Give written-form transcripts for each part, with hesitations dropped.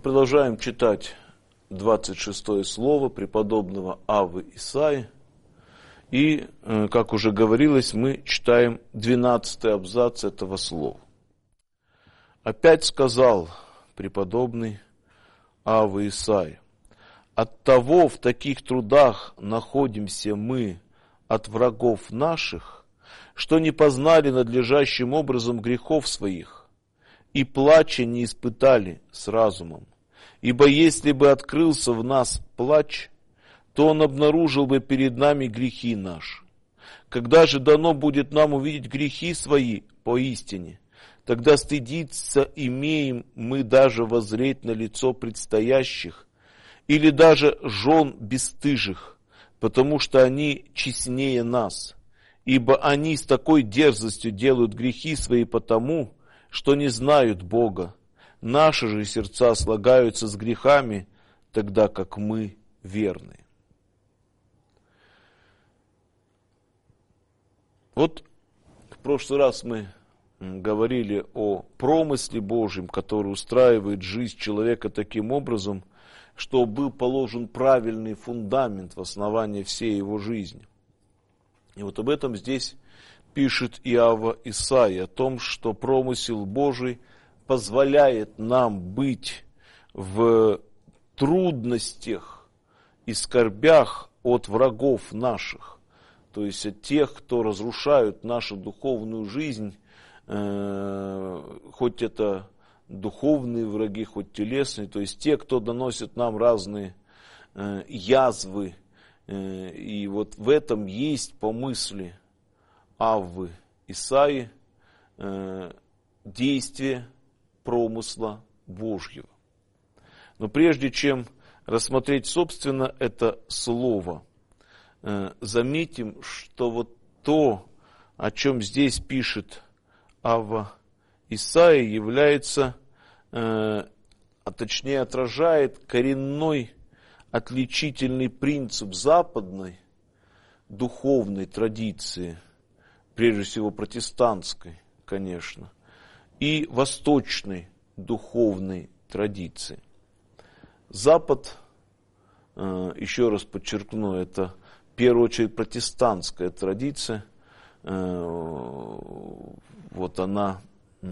продолжаем читать 26 слово преподобного Аввы Исаии. И, как уже говорилось, мы читаем 12 абзац этого слова. «Опять сказал преподобный Авва Исаия: оттого в таких трудах находимся мы от врагов наших, что не познали надлежащим образом грехов своих, и плача не испытали с разумом. Ибо если бы открылся в нас плач, то он обнаружил бы перед нами грехи наши. Когда же дано будет нам увидеть грехи свои поистине, тогда стыдиться имеем мы даже воззреть на лицо предстоящих, или даже жен бесстыжих, потому что они честнее нас, ибо они с такой дерзостью делают грехи свои потому, что не знают Бога. Наши же сердца слагаются с грехами, тогда как мы верны». Вот в прошлый раз мы говорили о промысле Божьем, который устраивает жизнь человека таким образом, что был положен правильный фундамент в основании всей его жизни. И вот об этом здесь пишет и Авва Исаия, о том, что промысел Божий позволяет нам быть в трудностях и скорбях от врагов наших, то есть от тех, кто разрушают нашу духовную жизнь, хоть это духовные враги, хоть телесные, то есть те, кто доносит нам разные язвы. И вот в этом есть по мысли Аввы Исаии действие промысла Божьего. Но прежде чем рассмотреть, собственно, это слово, заметим, что вот то, о чем здесь пишет Авва Исаия, является, а точнее отражает коренной отличительный принцип западной духовной традиции, прежде всего протестантской, конечно, и восточной духовной традиции. Запад, еще раз подчеркну, это в первую очередь протестантская традиция. Вот она,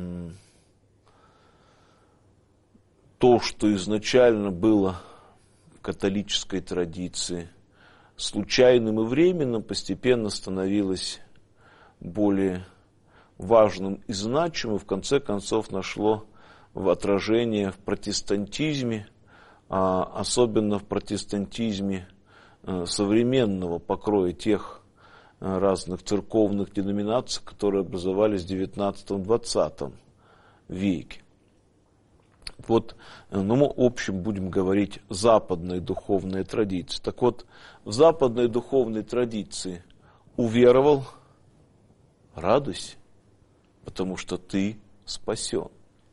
то, что изначально было в католической традиции, случайным и временным, постепенно становилось более важным и значимым, в конце концов нашло отражение в протестантизме, особенно в протестантизме современного покроя тех разных церковных деноминаций, которые образовались в XIX-XX веке. Вот, ну, мы, в общем, будем говорить западной духовной традиции. Так вот, в западной духовной традиции уверовал, радуйся, потому что ты спасен.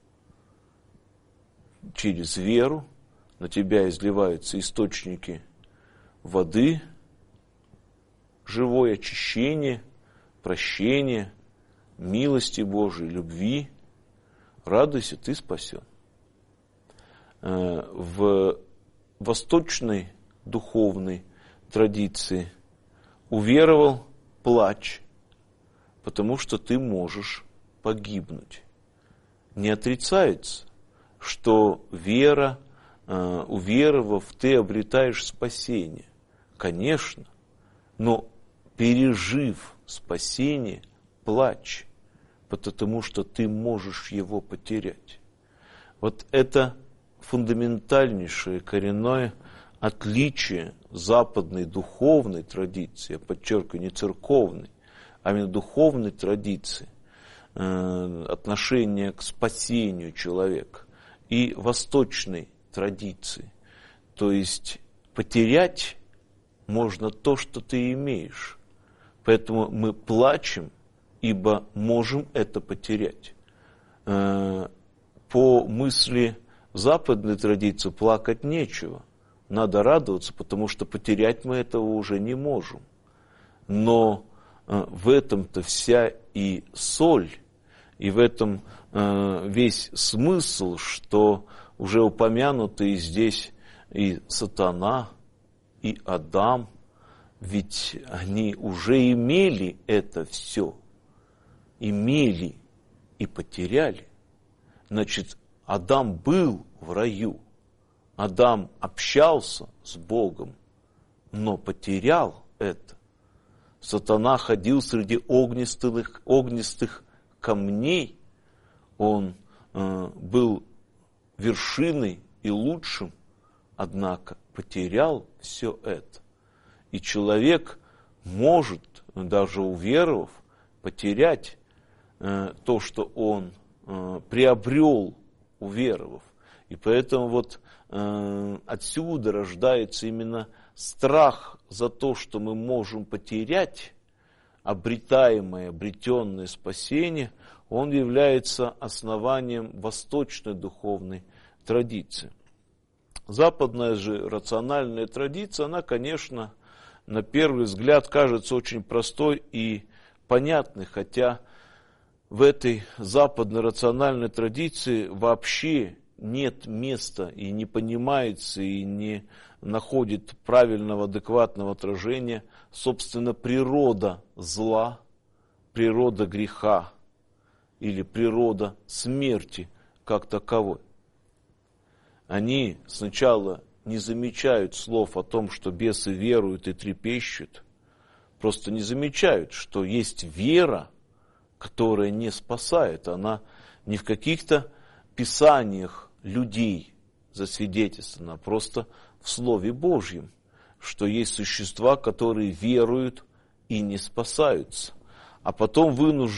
Через веру на тебя изливаются источники воды, живое очищение, прощение, милости Божией, любви. Радуйся, ты спасен. В восточной духовной традиции уверовал, плачь, потому что ты можешь погибнуть. Не отрицается, что вера, уверовав, ты обретаешь спасение. Конечно, но пережив спасение, плачь, потому что ты можешь его потерять. Вот это фундаментальнейшее коренное отличие западной духовной традиции, я подчеркиваю, не церковной, а именно духовной традиции, отношение к спасению человека, и восточной традиции. То есть потерять можно то, что ты имеешь. Поэтому мы плачем, ибо можем это потерять. По мысли западной традиции плакать нечего. Надо радоваться, потому что потерять мы этого уже не можем. Но в этом-то вся и соль, и в этом весь смысл, что уже упомянутые здесь и сатана, и Адам, ведь они уже имели это все, имели и потеряли. Значит, Адам был в раю, Адам общался с Богом, но потерял это. Сатана ходил среди огнистых камней, он был вершиной и лучшим, однако потерял все это. И человек может, даже уверовав, потерять то, что он приобрел, уверовав. И поэтому вот отсюда рождается именно страх за то, что мы можем потерять обретаемое, обретенное спасение, он является основанием восточной духовной традиции. Западная же рациональная традиция, она, конечно, на первый взгляд кажется очень простой и понятной, хотя в этой западной рациональной традиции вообще нет места и не понимается, и не находит правильного, адекватного отражения, собственно, природа зла, природа греха или природа смерти как таковой. Они сначала не замечают слов о том, что бесы веруют и трепещут, просто не замечают, что есть вера, которая не спасает. Она не в каких-то писаниях людей засвидетельствована, а просто в Слове Божьем, что есть существа, которые веруют и не спасаются. А потом,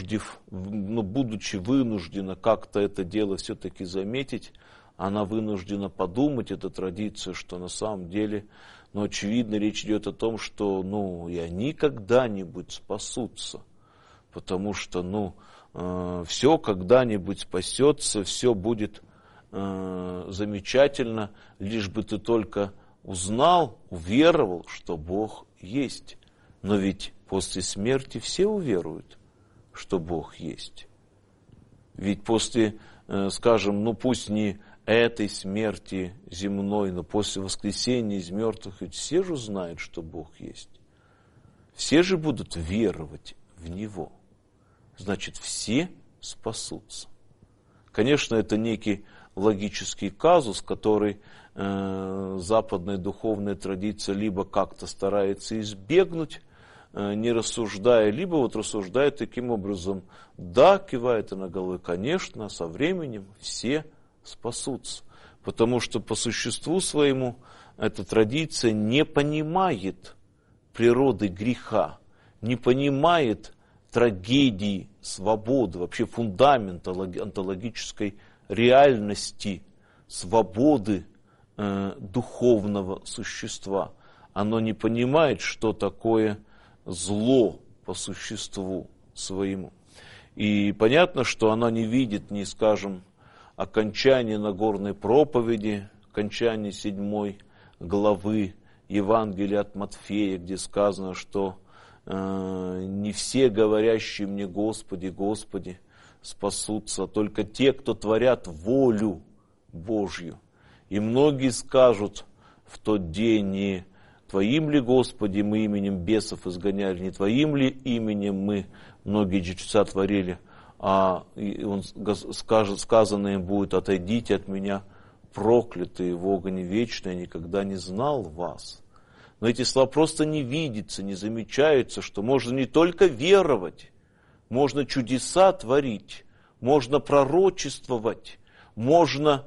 будучи вынуждена как-то это дело все-таки заметить, она вынуждена подумать, эта традиция, что на самом деле, очевидно, речь идет о том, что, и они когда-нибудь спасутся. Потому что, все когда-нибудь спасется, все будет замечательно, лишь бы ты только узнал, уверовал, что Бог есть. Но ведь после смерти все уверуют, что Бог есть. Ведь после, скажем, пусть не этой смерти земной, но после воскресения из мертвых, ведь все же знают, что Бог есть. Все же будут веровать в Него. Значит, все спасутся. Конечно, это некий логический казус, который западная духовная традиция либо как-то старается избегнуть, не рассуждая, либо рассуждает таким образом: да, кивает она головой, конечно, со временем все спасутся. Потому что по существу своему эта традиция не понимает природы греха, не понимает трагедии свободы, вообще фундамента онтологической реальности свободы духовного существа. Оно не понимает, что такое зло по существу своему. И понятно, что оно не видит ни, скажем, окончания Нагорной проповеди, окончания 7 главы Евангелия от Матфея, где сказано, что не все говорящие мне Господи, Господи спасутся, а только те, кто творят волю Божью. И многие скажут в тот день: не Твоим ли, Господи, мы именем бесов изгоняли, не Твоим ли именем мы многие чудеса творили, а он скажет, сказано им будет: отойдите от меня, проклятые, в огне вечное, я никогда не знал вас. Но эти слова просто не видятся, не замечаются, что можно не только веровать, можно чудеса творить, можно пророчествовать, можно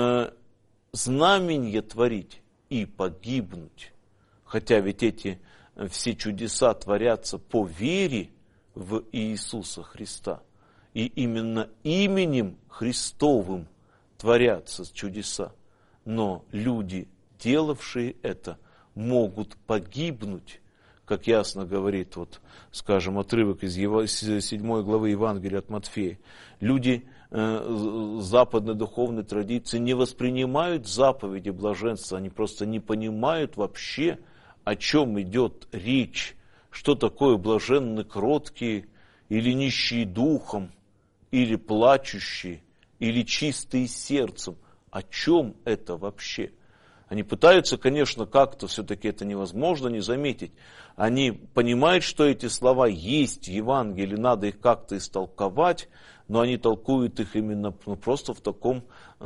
знамения творить и погибнуть. Хотя ведь эти все чудеса творятся по вере в Иисуса Христа. И именно именем Христовым творятся чудеса. Но люди, делавшие это, могут погибнуть, как ясно говорит, скажем, отрывок из 7 главы Евангелия от Матфея. Люди западной духовной традиции не воспринимают заповеди блаженства, они просто не понимают вообще, о чем идет речь, что такое блаженны кроткие, или нищие духом, или плачущие, или чистые сердцем. О чем это вообще? Они пытаются, конечно, как-то, все-таки это невозможно не заметить. Они понимают, что эти слова есть в Евангелии, надо их как-то истолковать, но они толкуют их именно просто в таком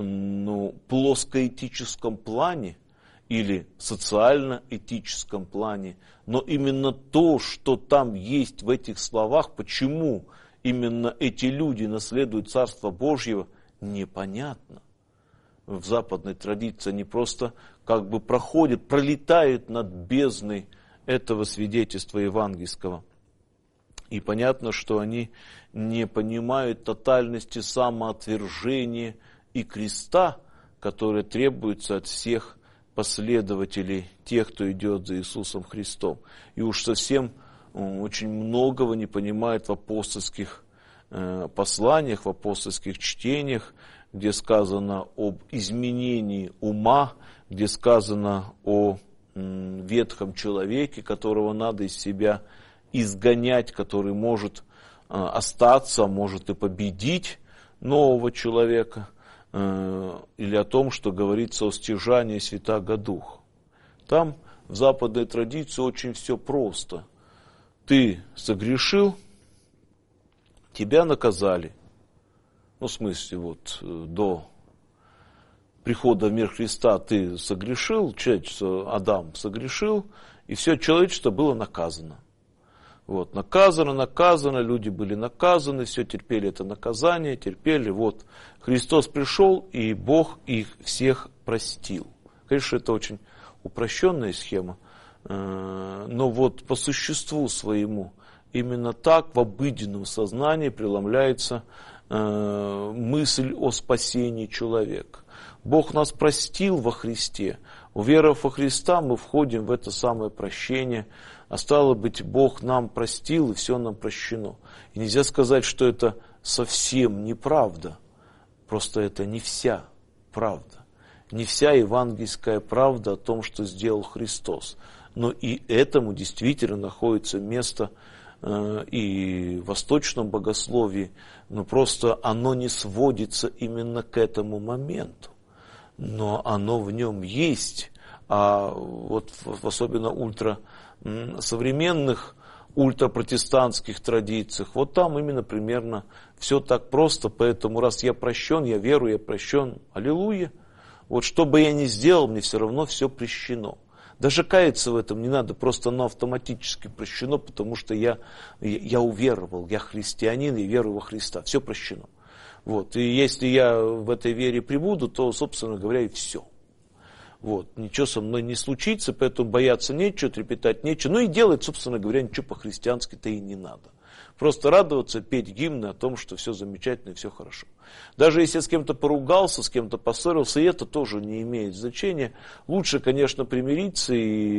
плоскоэтическом плане или социально-этическом плане. Но именно то, что там есть в этих словах, почему именно эти люди наследуют Царство Божьего, непонятно. В западной традиции они просто как бы проходят, пролетают над бездной этого свидетельства евангельского. И понятно, что они не понимают тотальности самоотвержения и креста, которые требуются от всех последователей, тех, кто идет за Иисусом Христом. И уж совсем очень многого не понимают в апостольских посланиях, в апостольских чтениях, где сказано об изменении ума, где сказано о ветхом человеке, которого надо из себя изгонять, который может остаться, может и победить нового человека, или о том, что говорится о стяжании Святаго Духа. Там в западной традиции очень все просто. Ты согрешил, тебя наказали. Ну, в смысле, вот до прихода в мир Христа ты согрешил, человечество, Адам согрешил, и все человечество было наказано. Вот, наказано, люди были наказаны, все терпели это наказание, терпели. Вот, Христос пришел, и Бог их всех простил. Конечно, это очень упрощенная схема, но вот по существу своему именно так в обыденном сознании преломляется мысль о спасении человека. Бог нас простил во Христе. Уверовав во Христа, мы входим в это самое прощение. А стало быть, Бог нам простил, и все нам прощено. И нельзя сказать, что это совсем неправда. Просто это не вся правда. Не вся евангельская правда о том, что сделал Христос. Но и этому действительно находится место и в восточном богословии, но просто оно не сводится именно к этому моменту. Но оно в нем есть, а вот в особенно ультрасовременных, ультрапротестантских традициях, вот там именно примерно все так просто, поэтому раз я прощен, я верую, я прощен, аллилуйя, вот что бы я ни сделал, мне все равно все прощено. Даже каяться в этом не надо, просто оно автоматически прощено, потому что я уверовал, я христианин, я верую во Христа, все прощено. Вот. И если я в этой вере пребуду, то, собственно говоря, и все. Вот. Ничего со мной не случится, поэтому бояться нечего, трепетать нечего. Ну и делать, собственно говоря, ничего по-христиански-то и не надо. Просто радоваться, петь гимны о том, что все замечательно и все хорошо. Даже если я с кем-то поругался, с кем-то поссорился, и это тоже не имеет значения. Лучше, конечно, примириться,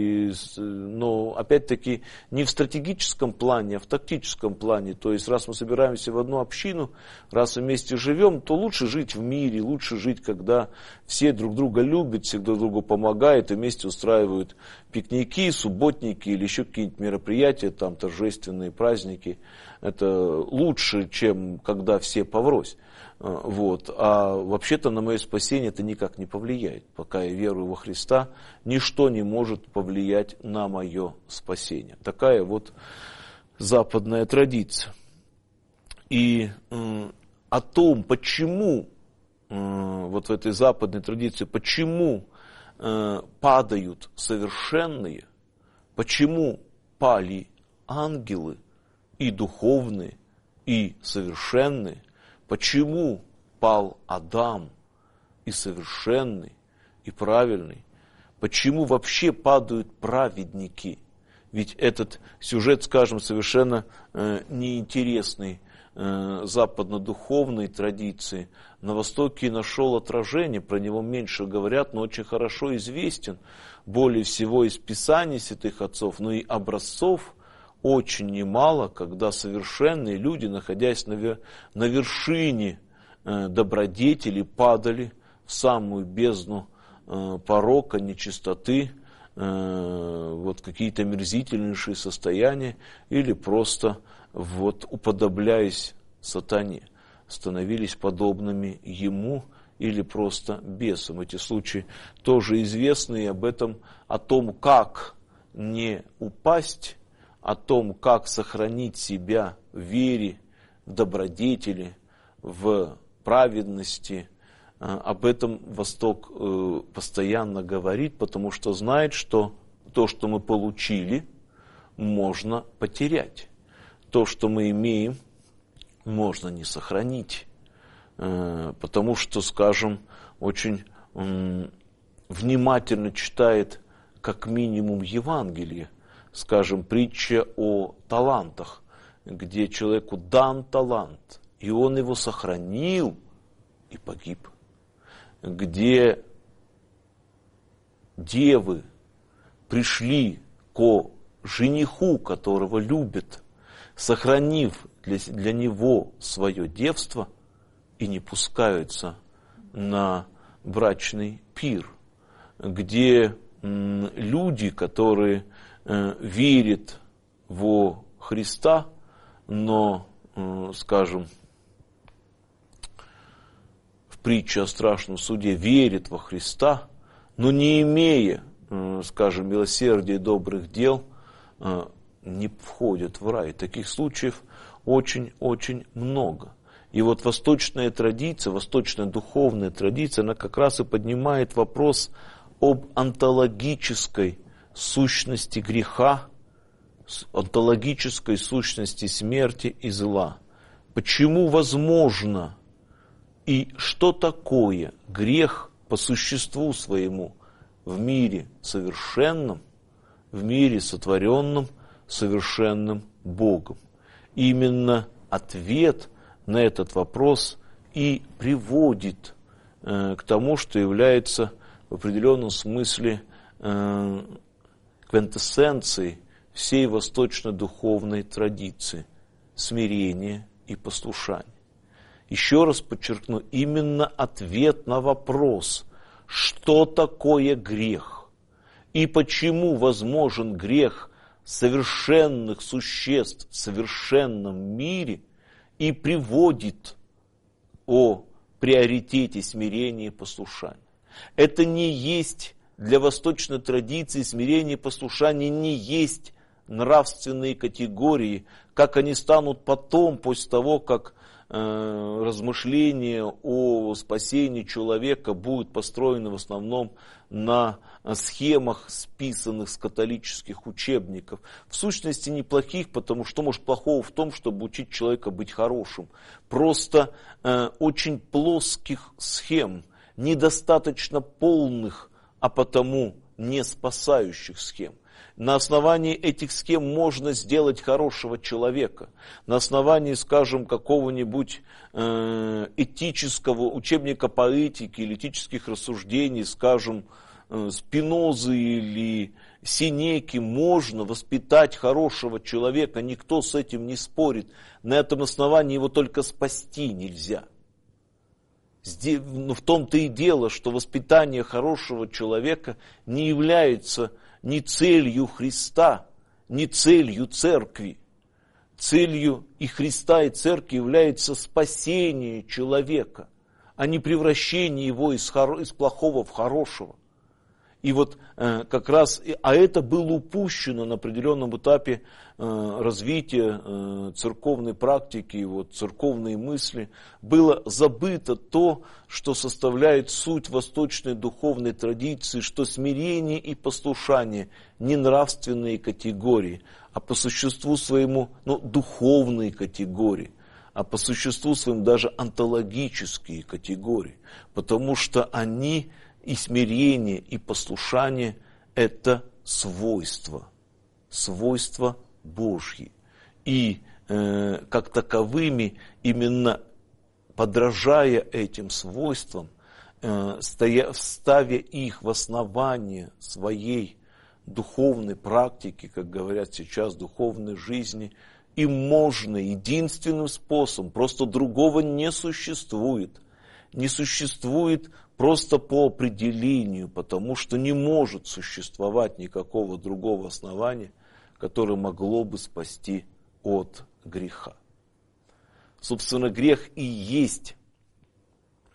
но опять-таки не в стратегическом плане, а в тактическом плане. То есть, раз мы собираемся в одну общину, раз вместе живем, то лучше жить в мире, лучше жить, когда все друг друга любят, все друг другу помогают, и вместе устраивают пикники, субботники или еще какие-нибудь мероприятия, там торжественные праздники. Это лучше, чем когда все поврось. Вот. А вообще-то на мое спасение это никак не повлияет. Пока я верую во Христа, ничто не может повлиять на мое спасение. Такая вот западная традиция. И о том, почему вот в этой западной традиции, почему падают совершенные, почему пали ангелы и духовные, и совершенные, почему пал Адам и совершенный, и правильный, почему вообще падают праведники. Ведь этот сюжет, скажем, совершенно неинтересный западно-духовной традиции, на Востоке нашел отражение, про него меньше говорят, но очень хорошо известен, более всего из Писаний святых отцов, но и образцов очень немало, когда совершенные люди, находясь на вершине добродетели, падали в самую бездну порока, нечистоты, вот какие-то мерзительнейшие состояния, или просто вот уподобляясь сатане, становились подобными ему или просто бесом. Эти случаи тоже известны, и об этом, о том, как не упасть, о том, как сохранить себя в вере, в добродетели, в праведности. Об этом Восток постоянно говорит, потому что знает, что то, что мы получили, можно потерять. То, что мы имеем, можно не сохранить. Потому что, скажем, очень внимательно читает как минимум Евангелие, скажем, притча о талантах, где человеку дан талант, и он его сохранил и погиб. Где девы пришли ко жениху, которого любят, сохранив для него свое девство, и не пускаются на брачный пир, где люди, которые верят во Христа, но, скажем, в притче о страшном суде верят во Христа, но не имея, скажем, милосердия и добрых дел, не входят в рай. Таких случаев очень-очень много. И вот восточная традиция, восточная духовная традиция, она как раз и поднимает вопрос об онтологической сущности греха, онтологической сущности смерти и зла. Почему возможно и что такое грех по существу своему в мире совершенном, в мире сотворенном совершенным Богом? Именно ответ на этот вопрос и приводит к тому, что является в определенном смысле квинтэссенцией всей восточно-духовной традиции – смирение и послушание. Еще раз подчеркну, именно ответ на вопрос, что такое грех и почему возможен грех совершенных существ в совершенном мире, и приводит о приоритете смирения и послушания. Это не есть для восточной традиции смирение и послушание не есть нравственные категории, как они станут потом, после того, как размышления о спасении человека будут построены в основном на схемах, списанных с католических учебников. В сущности, неплохих, потому что может плохого в том, чтобы учить человека быть хорошим. Просто очень плоских схем, недостаточно полных, а потому не спасающих схем. На основании этих схем можно сделать хорошего человека. На основании, скажем, какого-нибудь этического учебника по этике или этических рассуждений, скажем, Спинозы или Сенеки можно воспитать хорошего человека. Никто с этим не спорит. На этом основании его только спасти нельзя. В том-то и дело, что воспитание хорошего человека не является ни целью Христа, ни целью Церкви. Целью и Христа, и Церкви является спасение человека, а не превращение его из плохого в хорошего. И вот как раз, а это было упущено на определенном этапе развития церковной практики, вот, церковной мысли. Было забыто то, что составляет суть восточной духовной традиции, что смирение и послушание не нравственные категории, а по существу своему духовные категории, а по существу своему даже онтологические категории, потому что они... И смирение, и послушание – это свойства Божьи. И как таковыми, именно подражая этим свойствам, ставя их в основание своей духовной практики, как говорят сейчас, духовной жизни, и можно единственным способом, просто другого не существует. Не существует просто по определению, потому что не может существовать никакого другого основания, которое могло бы спасти от греха. Собственно, грех и есть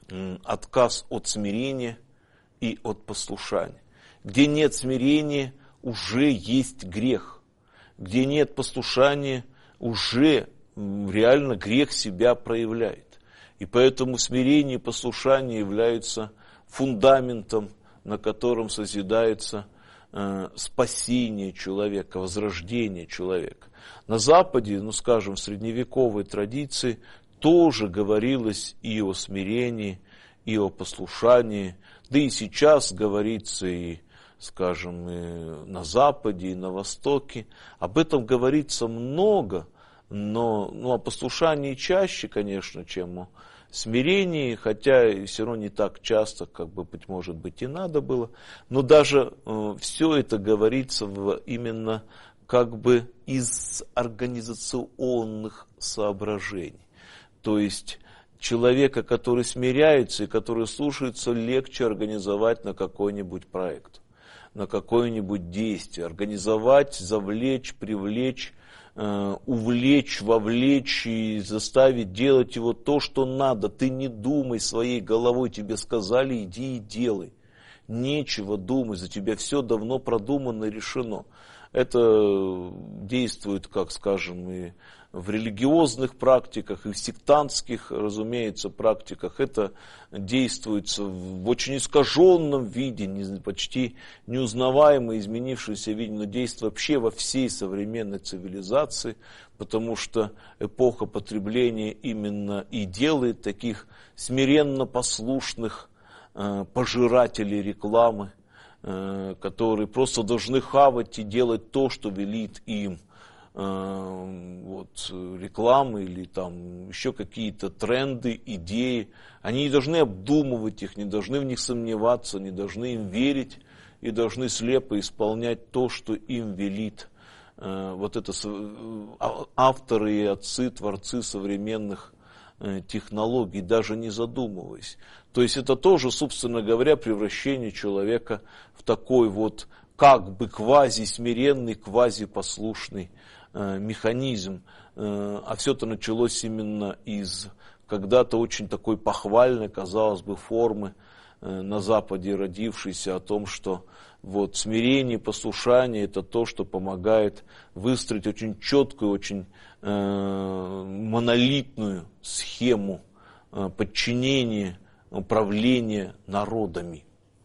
отказ от смирения и от послушания. Где нет смирения, уже есть грех. Где нет послушания, уже реально грех себя проявляет. И поэтому смирение и послушание являются фундаментом, на котором созидается спасение человека, возрождение человека. На Западе, скажем, в средневековой традиции тоже говорилось и о смирении, и о послушании. Да и сейчас говорится и, скажем, и на Западе, и на Востоке. Об этом говорится много, но о послушании чаще, конечно, чем о смирении, хотя все равно не так часто, как бы, может быть, и надо было. Но даже все это говорится именно как бы из организационных соображений. То есть человека, который смиряется и который слушается, легче организовать на какой-нибудь проект, на какое-нибудь действие, организовать, завлечь, привлечь, увлечь, вовлечь и заставить делать его то, что надо. Ты не думай своей головой, тебе сказали, иди и делай. Нечего думать, за тебя все давно продумано и решено. Это действует, как скажем, и в религиозных практиках, и в сектантских, разумеется, практиках. Это действует в очень искаженном виде, почти неузнаваемо изменившемся виде, но действует вообще во всей современной цивилизации, потому что эпоха потребления именно и делает таких смиренно послушных пожирателей рекламы, которые просто должны хавать и делать то, что велит им рекламы или там еще какие-то тренды, идеи. Они не должны обдумывать их, не должны в них сомневаться, не должны им верить и должны слепо исполнять то, что им велит авторы и отцы, творцы современных технологий, даже не задумываясь. То есть это тоже, собственно говоря, превращение человека в такой как бы квази-смиренный, квази-послушный механизм. А все это началось именно из когда-то очень такой похвальной, казалось бы, формы на Западе родившейся о том, что смирение, послушание – это то, что помогает выстроить очень четкую, очень монолитную схему подчинения, управления народами.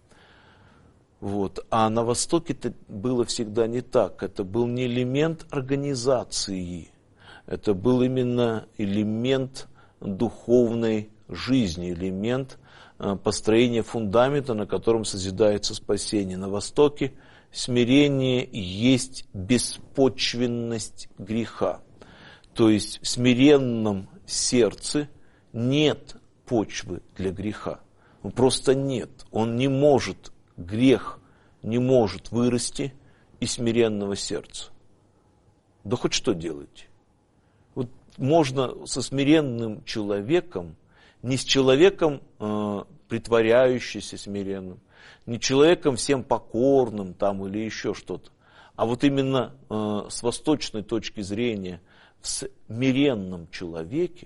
А на Востоке это было всегда не так. Это был не элемент организации, это был именно элемент духовной жизни, элемент построения фундамента, на котором созидается спасение. На Востоке смирение есть беспочвенность греха. То есть в смиренном сердце нет почвы для греха. Просто нет. Он не может, грех не может вырасти из смиренного сердца. Да хоть что делайте. Можно со смиренным человеком, не с человеком, притворяющимся смиренным, не человеком всем покорным там, или еще что-то, а именно с восточной точки зрения в смиренном человеке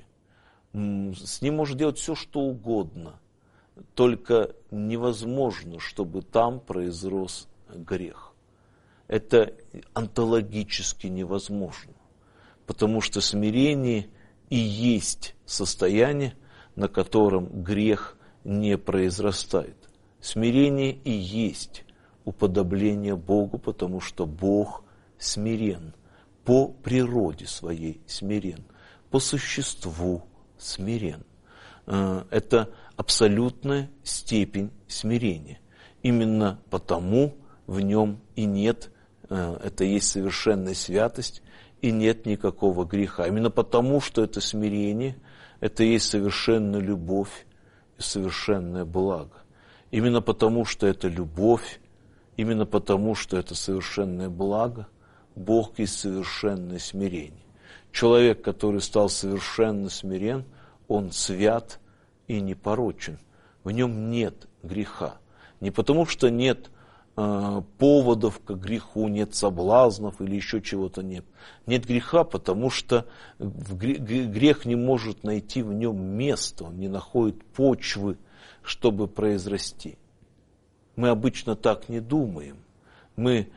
с ним можно делать все, что угодно, только невозможно, чтобы там произрос грех. Это онтологически невозможно, потому что смирение и есть состояние, на котором грех не произрастает. Смирение и есть уподобление Богу, потому что Бог смирен, по природе своей смирен, по существу смирен. Это абсолютная степень смирения. Именно потому в нем и нет, это есть совершенная святость, и нет никакого греха. Именно потому, что это смирение, это есть совершенная любовь и совершенное благо. Именно потому, что это любовь, именно потому, что это совершенное благо, Бог есть совершенное смирение. Человек, который стал совершенно смирен, он свят и непорочен. В нем нет греха. Не потому, что нет поводов к греху, нет соблазнов или еще чего-то нет. Нет греха, потому что грех не может найти в нем места, он не находит почвы чтобы произрасти. Мы обычно так не думаем. Мы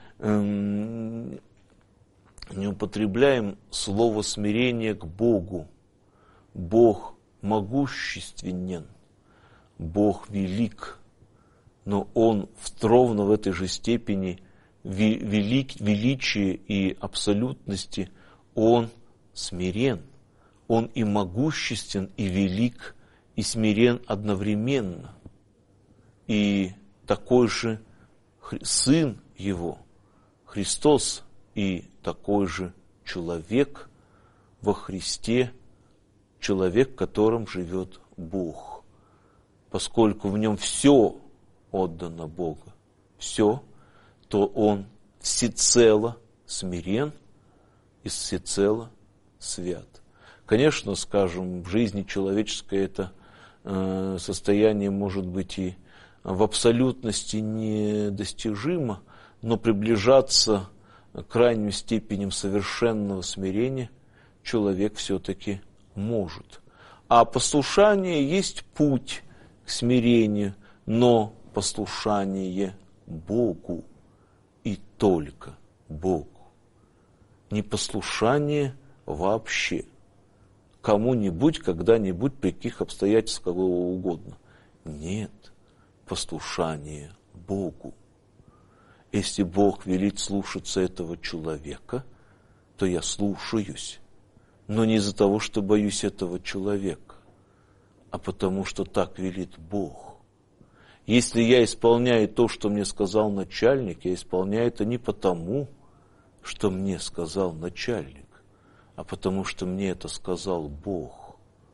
не употребляем слово смирение к Богу. Бог могущественен, Бог велик, но Он ровно в этой же степени величия и абсолютности Он смирен. Он и могуществен, и велик, и смирен одновременно. И такой же Сын Его, Христос, и такой же человек во Христе, человек, в котором живет Бог. Поскольку в нем все отдано Богу, все, то Он всецело смирен и всецело свят. Конечно, скажем, в жизни человеческой это состояние может быть и в абсолютности недостижимо, но приближаться к крайним степеням совершенного смирения человек все-таки может. А послушание есть путь к смирению, но послушание Богу и только Богу. Не послушание вообще кому-нибудь, когда-нибудь, при каких обстоятельствах, кого угодно. Нет, послушание Богу. Если Бог велит слушаться этого человека, то я слушаюсь. Но не из-за того, что боюсь этого человека, а потому что так велит Бог. Если я исполняю то, что мне сказал начальник, я исполняю это не потому, что мне сказал начальник, а потому что мне это сказал Бог.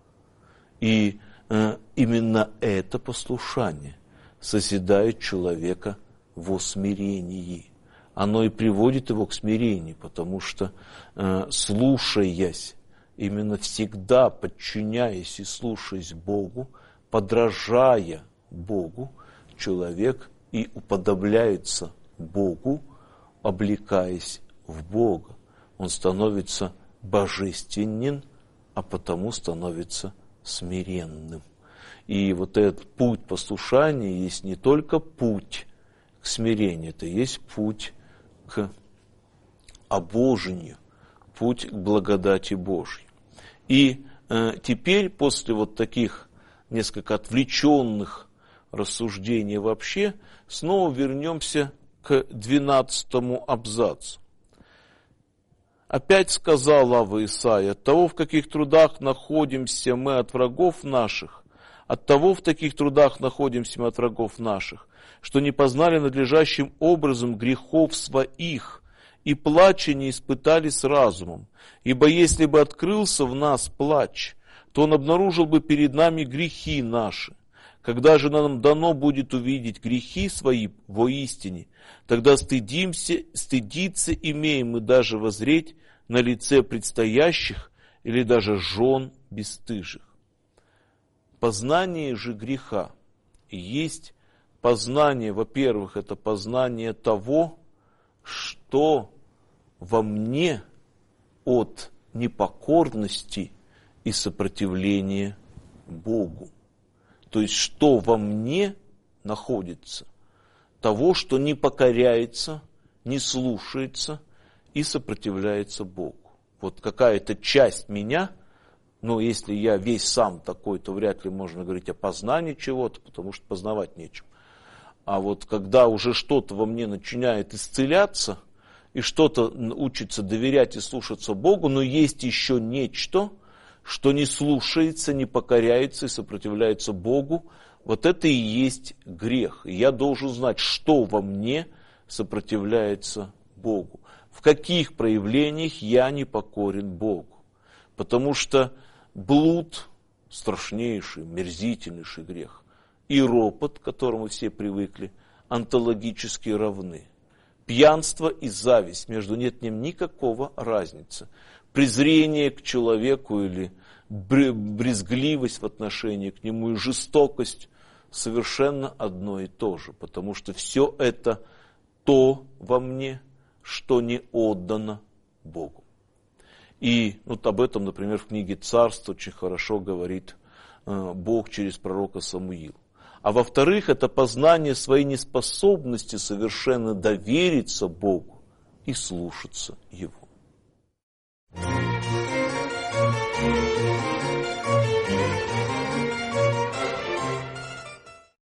И именно это послушание созидает человека во смирении. Оно и приводит его к смирению, потому что, слушаясь, именно всегда подчиняясь и слушаясь Богу, подражая Богу, человек и уподобляется Богу, облекаясь в Бога. Он становится божественен, а потому становится смиренным. И вот этот путь послушания есть не только путь к смирению, это есть путь к обожению, путь к благодати Божьей. И теперь, после вот таких несколько отвлеченных рассуждений вообще, снова вернемся к 12 абзацу. Опять сказал Ава Исаия: от того, в каких трудах находимся мы от врагов наших, от того в таких трудах находимся мы от врагов наших, что не познали надлежащим образом грехов своих, и плача не испытали с разумом. Ибо если бы открылся в нас плач, то он обнаружил бы перед нами грехи наши. Когда же нам дано будет увидеть грехи свои воистине, тогда стыдиться имеем мы даже воззреть на лице предстоящих или даже жен бесстыжих. Познание же греха есть познание, во-первых, это познание того, что во мне от непокорности и сопротивления Богу. То есть, что во мне находится, того, что не покоряется, не слушается и сопротивляется Богу. Вот какая-то часть меня, но если я весь сам такой, то вряд ли можно говорить о познании чего-то, потому что познавать нечем. А вот когда уже что-то во мне начинает исцеляться, и что-то учится доверять и слушаться Богу, но есть еще нечто, что не слушается, не покоряется и сопротивляется Богу, вот это и есть грех. И я должен знать, что во мне сопротивляется Богу, в каких проявлениях я не покорен Богу. Потому что блуд – страшнейший, мерзительнейший грех. И ропот, к которому все привыкли, онтологически равны. Пьянство и зависть, между нет никакого разницы. Презрение к человеку или брезгливость в отношении к нему и жестокость совершенно одно и то же, потому что все это то во мне, что не отдано Богу. И вот об этом, например, в книге «Царств» очень хорошо говорит Бог через пророка Самуила. А во-вторых, это познание своей неспособности совершенно довериться Богу и слушаться Его.